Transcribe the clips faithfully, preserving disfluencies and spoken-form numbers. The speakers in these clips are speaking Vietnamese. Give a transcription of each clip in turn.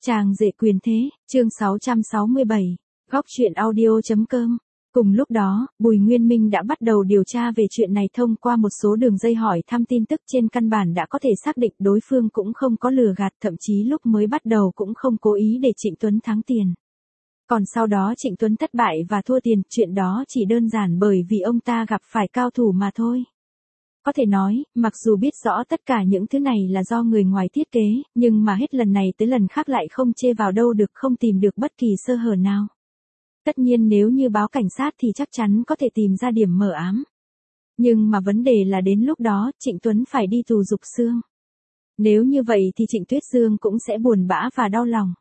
Chàng rể quyền thế, chương sáu trăm sáu mươi bảy, góc truyện audio.com. Cùng lúc đó, Bùi Nguyên Minh đã bắt đầu điều tra về chuyện này thông qua một số đường dây hỏi thăm tin tức, trên căn bản đã có thể xác định đối phương cũng không có lừa gạt, thậm chí lúc mới bắt đầu cũng không cố ý để Trịnh Tuấn thắng tiền. Còn sau đó Trịnh Tuấn thất bại và thua tiền, chuyện đó chỉ đơn giản bởi vì ông ta gặp phải cao thủ mà thôi. Có thể nói, mặc dù biết rõ tất cả những thứ này là do người ngoài thiết kế, nhưng mà hết lần này tới lần khác lại không chê vào đâu được, không tìm được bất kỳ sơ hở nào. Tất nhiên nếu như báo cảnh sát thì chắc chắn có thể tìm ra điểm mờ ám. Nhưng mà vấn đề là đến lúc đó, Trịnh Tuấn phải đi tù dục xương. Nếu như vậy thì Trịnh Tuyết Dương cũng sẽ buồn bã và đau lòng.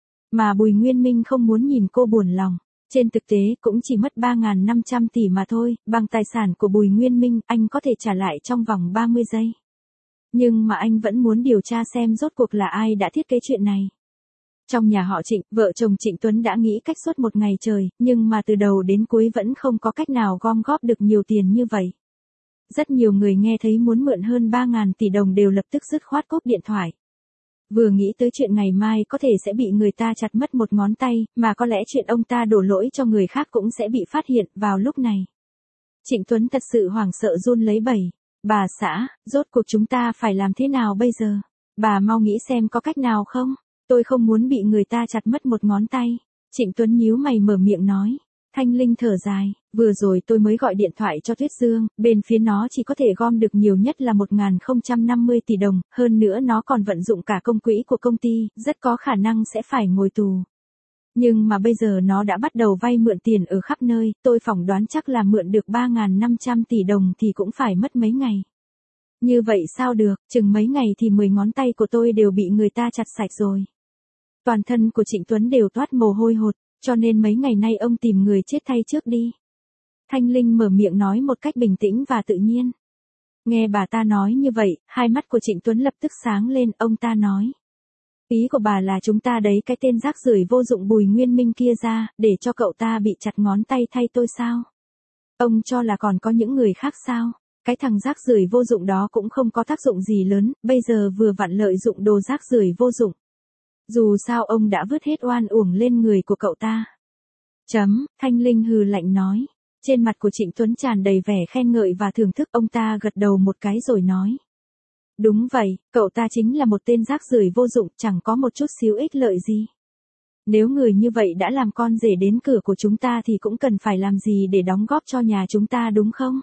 Mà Bùi Nguyên Minh không muốn nhìn cô buồn lòng. Trên thực tế cũng chỉ mất ba nghìn năm trăm tỷ mà thôi, bằng tài sản của Bùi Nguyên Minh, anh có thể trả lại trong vòng ba mươi giây. Nhưng mà anh vẫn muốn điều tra xem rốt cuộc là ai đã thiết kế chuyện này. Trong nhà họ Trịnh, vợ chồng Trịnh Tuấn đã nghĩ cách suốt một ngày trời, nhưng mà từ đầu đến cuối vẫn không có cách nào gom góp được nhiều tiền như vậy. Rất nhiều người nghe thấy muốn mượn hơn ba nghìn tỷ đồng đều lập tức dứt khoát cúp điện thoại. Vừa nghĩ tới chuyện ngày mai có thể sẽ bị người ta chặt mất một ngón tay, mà có lẽ chuyện ông ta đổ lỗi cho người khác cũng sẽ bị phát hiện vào lúc này. Trịnh Tuấn thật sự hoảng sợ run lấy bẩy. Bà xã, rốt cuộc chúng ta phải làm thế nào bây giờ? Bà mau nghĩ xem có cách nào không? Tôi không muốn bị người ta chặt mất một ngón tay. Trịnh Tuấn nhíu mày mở miệng nói. Thanh Linh thở dài, vừa rồi tôi mới gọi điện thoại cho Tuyết Dương, bên phía nó chỉ có thể gom được nhiều nhất là một nghìn không trăm năm mươi tỷ đồng, hơn nữa nó còn vận dụng cả công quỹ của công ty, rất có khả năng sẽ phải ngồi tù. Nhưng mà bây giờ nó đã bắt đầu vay mượn tiền ở khắp nơi, tôi phỏng đoán chắc là mượn được ba nghìn năm trăm tỷ đồng thì cũng phải mất mấy ngày. Như vậy sao được, chừng mấy ngày thì mười ngón tay của tôi đều bị người ta chặt sạch rồi. Toàn thân của Trịnh Tuấn đều toát mồ hôi hột. Cho nên mấy ngày nay ông tìm người chết thay trước đi. Thanh Linh mở miệng nói một cách bình tĩnh và tự nhiên. Nghe bà ta nói như vậy, hai mắt của Trịnh Tuấn lập tức sáng lên, ông ta nói. Ý của bà là chúng ta đấy cái tên rác rưởi vô dụng Bùi Nguyên Minh kia ra, để cho cậu ta bị chặt ngón tay thay tôi sao? Ông cho là còn có những người khác sao? Cái thằng rác rưởi vô dụng đó cũng không có tác dụng gì lớn, bây giờ vừa vặn lợi dụng đồ rác rưởi vô dụng. Dù sao ông đã vứt hết oan uổng lên người của cậu ta. Chấm, Thanh Linh hừ lạnh nói. Trên mặt của Trịnh Tuấn tràn đầy vẻ khen ngợi và thưởng thức, ông ta gật đầu một cái rồi nói. Đúng vậy, cậu ta chính là một tên rác rưởi vô dụng, chẳng có một chút xíu ích lợi gì. Nếu người như vậy đã làm con rể đến cửa của chúng ta thì cũng cần phải làm gì để đóng góp cho nhà chúng ta đúng không?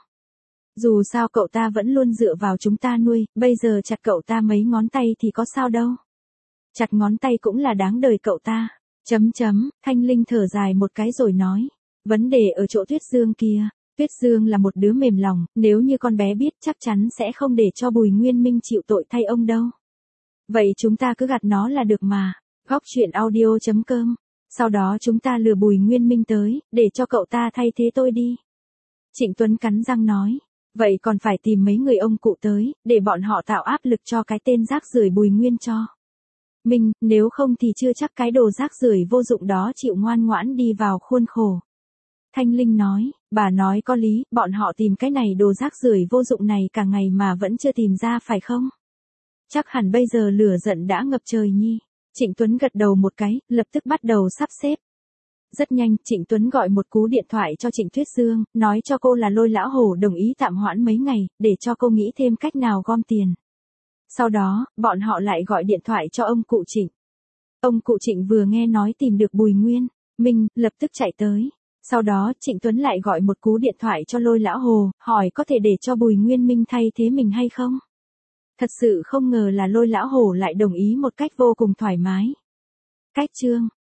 Dù sao cậu ta vẫn luôn dựa vào chúng ta nuôi, bây giờ chặt cậu ta mấy ngón tay thì có sao đâu. Chặt ngón tay cũng là đáng đời cậu ta. Chấm chấm, Thanh Linh thở dài một cái rồi nói. Vấn đề ở chỗ Tuyết Dương kia. Tuyết Dương là một đứa mềm lòng, nếu như con bé biết chắc chắn sẽ không để cho Bùi Nguyên Minh chịu tội thay ông đâu. Vậy chúng ta cứ gạt nó là được mà. Góc truyện audio.com. Sau đó chúng ta lừa Bùi Nguyên Minh tới, để cho cậu ta thay thế tôi đi. Trịnh Tuấn cắn răng nói. Vậy còn phải tìm mấy người ông cụ tới, để bọn họ tạo áp lực cho cái tên rác rưởi Bùi Nguyên cho. Minh, nếu không thì chưa chắc cái đồ rác rưởi vô dụng đó chịu ngoan ngoãn đi vào khuôn khổ. Thanh Linh nói, bà nói có lý, bọn họ tìm cái này đồ rác rưởi vô dụng này cả ngày mà vẫn chưa tìm ra phải không? Chắc hẳn bây giờ lửa giận đã ngập trời nhi. Trịnh Tuấn gật đầu một cái, lập tức bắt đầu sắp xếp. Rất nhanh, Trịnh Tuấn gọi một cú điện thoại cho Trịnh Tuyết Dương, nói cho cô là Lôi Lão Hổ đồng ý tạm hoãn mấy ngày, để cho cô nghĩ thêm cách nào gom tiền. Sau đó, bọn họ lại gọi điện thoại cho ông cụ Trịnh. Ông cụ Trịnh vừa nghe nói tìm được Bùi Nguyên Minh, lập tức chạy tới. Sau đó, Trịnh Tuấn lại gọi một cú điện thoại cho Lôi Lão Hồ, hỏi có thể để cho Bùi Nguyên Minh thay thế mình hay không? Thật sự không ngờ là Lôi Lão Hồ lại đồng ý một cách vô cùng thoải mái. Cách chương